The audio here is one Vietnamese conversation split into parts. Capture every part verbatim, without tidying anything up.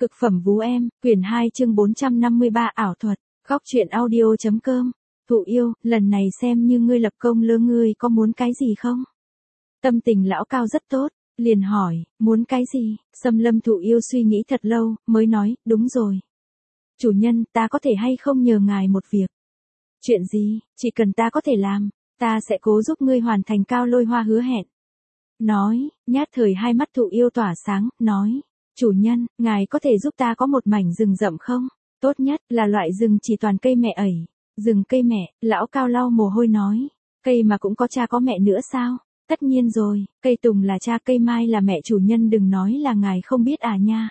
Cực phẩm vú em, quyển hai chương bốn trăm năm mươi ba ảo thuật, góc truyện audio.com. Thụ yêu, lần này xem như ngươi lập công lơ ngươi có muốn cái gì không? Tâm tình lão Cao rất tốt, liền hỏi, muốn cái gì? Xâm Lâm Thụ yêu suy nghĩ thật lâu, mới nói, đúng rồi. Chủ nhân, ta có thể hay không nhờ ngài một việc? Chuyện gì, chỉ cần ta có thể làm, ta sẽ cố giúp ngươi hoàn thành Cao Lôi Hoa hứa hẹn. Nói, nhát thời hai mắt Thụ yêu tỏa sáng, nói. Chủ nhân, ngài có thể giúp ta có một mảnh rừng rậm không? Tốt nhất là loại rừng chỉ toàn cây mẹ ẩy. Rừng cây mẹ, lão Cao lau mồ hôi nói. Cây mà cũng có cha có mẹ nữa sao? Tất nhiên rồi, cây tùng là cha cây mai là mẹ, chủ nhân đừng nói là ngài không biết à nha.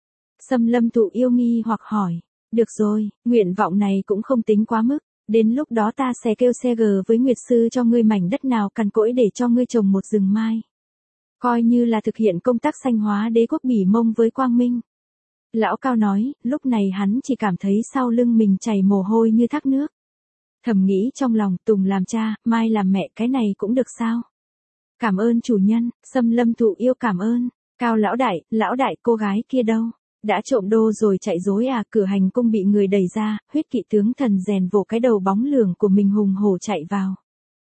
Xâm Lâm Thụ yêu nghi hoặc hỏi. Được rồi, nguyện vọng này cũng không tính quá mức. Đến lúc đó ta sẽ kêu xe gờ với Nguyệt Sư cho ngươi mảnh đất nào cằn cỗi để cho ngươi trồng một rừng mai. Coi như là thực hiện công tác sanh hóa đế quốc Bỉ Mông với quang minh. Lão Cao nói, lúc này hắn chỉ cảm thấy sau lưng mình chảy mồ hôi như thác nước. Thầm nghĩ trong lòng, Tùng làm cha, Mai làm mẹ, cái này cũng được sao? Cảm ơn chủ nhân, Xâm Lâm Thụ yêu cảm ơn. Cao lão đại, lão đại cô gái kia đâu? Đã trộm đô rồi chạy dối à? Cửa hành cung bị người đẩy ra, huyết kỵ tướng thần rèn vỗ cái đầu bóng lường của mình hùng hổ chạy vào.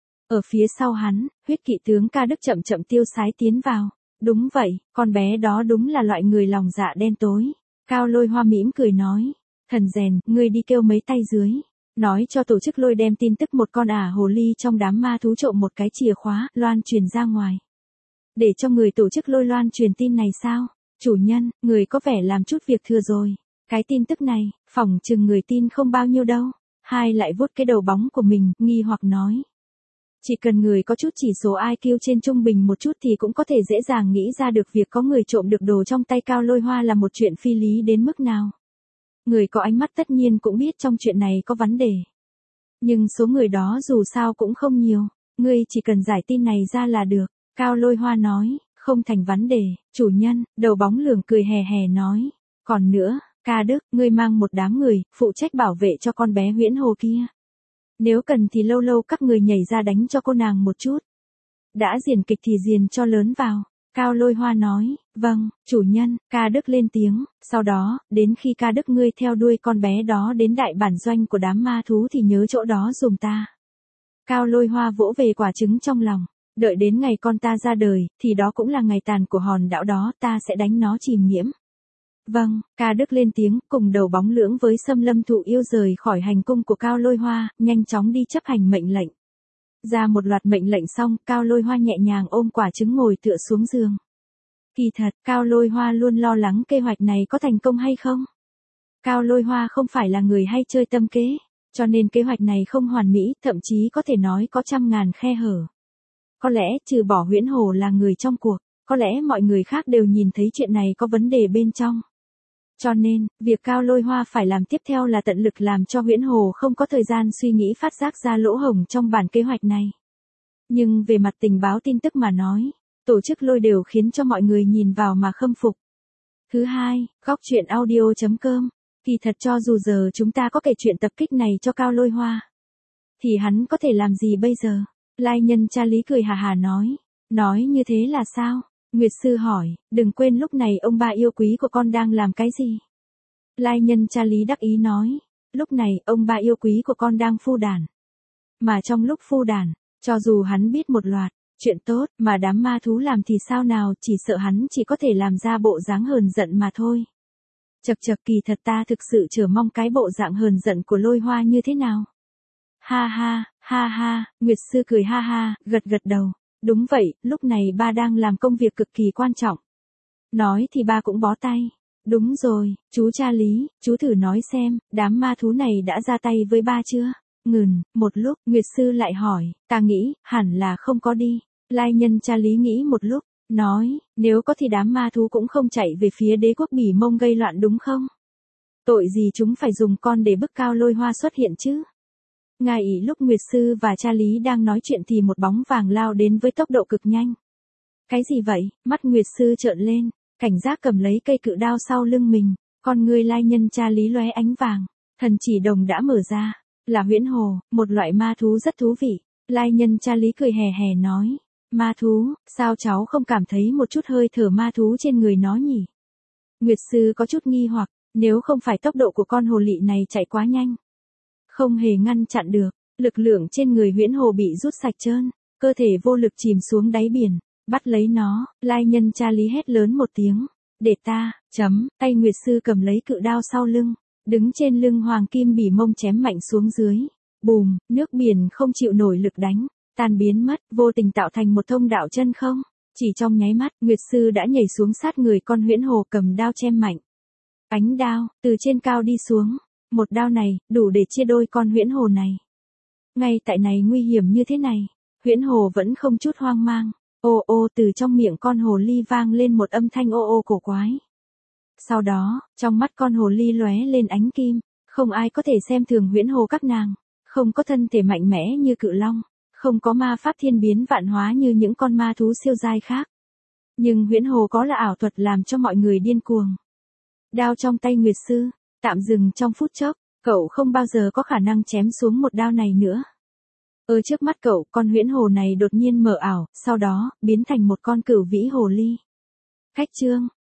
Ở phía sau hắn, huyết kỵ tướng Ca Đức chậm chậm tiêu sái tiến vào. Đúng vậy, con bé đó đúng là loại người lòng dạ đen tối. Cao Lôi Hoa mỉm cười nói. Thần rèn, ngươi đi kêu mấy tay dưới. Nói cho tổ chức lôi đem tin tức một con ả hồ ly trong đám ma thú trộm một cái chìa khóa, loan truyền ra ngoài. Để cho người tổ chức lôi loan truyền tin này sao? Chủ nhân, người có vẻ làm chút việc thừa rồi. Cái tin tức này, phỏng chừng người tin không bao nhiêu đâu. Hai lại vuốt cái đầu bóng của mình, nghi hoặc nói. Chỉ cần người có chút chỉ số i kiu trên trung bình một chút thì cũng có thể dễ dàng nghĩ ra được việc có người trộm được đồ trong tay Cao Lôi Hoa là một chuyện phi lý đến mức nào. Người có ánh mắt tất nhiên cũng biết trong chuyện này có vấn đề. Nhưng số người đó dù sao cũng không nhiều, ngươi chỉ cần giải tin này ra là được. Cao Lôi Hoa nói, không thành vấn đề, chủ nhân, đầu bóng lường cười hè hè nói. Còn nữa, Ca Đức, ngươi mang một đám người, phụ trách bảo vệ cho con bé Huyễn Hồ kia. Nếu cần thì lâu lâu các người nhảy ra đánh cho cô nàng một chút. Đã diễn kịch thì diễn cho lớn vào. Cao Lôi Hoa nói, vâng, chủ nhân. Ca Đức lên tiếng, sau đó, đến khi Ca Đức ngươi theo đuôi con bé đó đến đại bản doanh của đám ma thú thì nhớ chỗ đó dùm ta. Cao Lôi Hoa vỗ về quả trứng trong lòng, đợi đến ngày con ta ra đời, thì đó cũng là ngày tàn của hòn đảo đó, ta sẽ đánh nó chìm nhiễm. Vâng, Ca Đức lên tiếng, cùng đầu bóng lưỡng với Xâm Lâm Thụ yêu rời khỏi hành cung của Cao Lôi Hoa, nhanh chóng đi chấp hành mệnh lệnh. Ra một loạt mệnh lệnh xong, Cao Lôi Hoa nhẹ nhàng ôm quả trứng ngồi tựa xuống giường. Kỳ thật, Cao Lôi Hoa luôn lo lắng kế hoạch này có thành công hay không. Cao Lôi Hoa không phải là người hay chơi tâm kế, cho nên kế hoạch này không hoàn mỹ, thậm chí có thể nói có trăm ngàn khe hở. Có lẽ, trừ bỏ Huyễn Hồ là người trong cuộc, có lẽ mọi người khác đều nhìn thấy chuyện này có vấn đề bên trong. Cho nên, việc Cao Lôi Hoa phải làm tiếp theo là tận lực làm cho Huyễn Hồ không có thời gian suy nghĩ phát giác ra lỗ hổng trong bản kế hoạch này. Nhưng về mặt tình báo tin tức mà nói, tổ chức lôi đều khiến cho mọi người nhìn vào mà khâm phục. Thứ hai, góc truyện audio.com. Kỳ thật cho dù giờ chúng ta có kể chuyện tập kích này cho Cao Lôi Hoa, thì hắn có thể làm gì bây giờ? Lai nhân cha Lý cười hà hà nói. Nói như thế là sao? Nguyệt Sư hỏi, đừng quên lúc này ông ba yêu quý của con đang làm cái gì? Lai nhân cha Lý đắc ý nói, lúc này ông ba yêu quý của con đang phu đàn. Mà trong lúc phu đàn, cho dù hắn biết một loạt chuyện tốt mà đám ma thú làm thì sao nào, chỉ sợ hắn chỉ có thể làm ra bộ dáng hờn giận mà thôi. Chật chật, kỳ thật ta thực sự chờ mong cái bộ dạng hờn giận của Lôi Hoa như thế nào. Ha ha, ha ha, Nguyệt Sư cười ha ha, gật gật đầu. Đúng vậy, lúc này ba đang làm công việc cực kỳ quan trọng. Nói thì ba cũng bó tay. Đúng rồi, chú cha Lý, chú thử nói xem, đám ma thú này đã ra tay với ba chưa? Ngừng, một lúc, Nguyệt Sư lại hỏi, ta nghĩ, hẳn là không có đi. Lai nhân cha Lý nghĩ một lúc, nói, nếu có thì đám ma thú cũng không chạy về phía đế quốc Bỉ Mông gây loạn đúng không? Tội gì chúng phải dùng con để bức Cao Lôi Hoa xuất hiện chứ? Ngay lúc Nguyệt Sư và cha Lý đang nói chuyện thì một bóng vàng lao đến với tốc độ cực nhanh. Cái gì vậy? Mắt Nguyệt Sư trợn lên, cảnh giác cầm lấy cây cự đao sau lưng mình, con người Lai nhân cha Lý lóe ánh vàng, thần chỉ đồng đã mở ra, là Huyễn Hồ, một loại ma thú rất thú vị. Lai nhân cha Lý cười hè hè nói, ma thú, sao cháu không cảm thấy một chút hơi thở ma thú trên người nó nhỉ? Nguyệt sư có chút nghi hoặc, nếu không phải tốc độ của con hồ lị này chạy quá nhanh, không hề ngăn chặn được, lực lượng trên người huyễn hồ bị rút sạch trơn, cơ thể vô lực chìm xuống đáy biển, bắt lấy nó, lai nhân cha lý hét lớn một tiếng, để ta, chấm, tay Nguyệt sư cầm lấy cự đao sau lưng, đứng trên lưng hoàng kim bỉ mông chém mạnh xuống dưới, bùm, nước biển không chịu nổi lực đánh, tan biến mất, vô tình tạo thành một thông đạo chân không, chỉ trong nháy mắt, Nguyệt sư đã nhảy xuống sát người con huyễn hồ cầm đao chém mạnh. Ánh đao, từ trên cao đi xuống, một đao này, đủ để chia đôi con huyễn hồ này. Ngay tại này nguy hiểm như thế này, huyễn hồ vẫn không chút hoang mang, ô ô từ trong miệng con hồ ly vang lên một âm thanh ô ô cổ quái. Sau đó, trong mắt con hồ ly lóe lên ánh kim, không ai có thể xem thường huyễn hồ các nàng, không có thân thể mạnh mẽ như cự long, không có ma pháp thiên biến vạn hóa như những con ma thú siêu giai khác. Nhưng huyễn hồ có là ảo thuật làm cho mọi người điên cuồng. Đao trong tay Nguyệt sư, tạm dừng trong phút chốc, cậu không bao giờ có khả năng chém xuống một đao này nữa. Ở trước mắt cậu, con huyễn hồ này đột nhiên mờ ảo, sau đó, biến thành một con cửu vĩ hồ ly. Khách chương,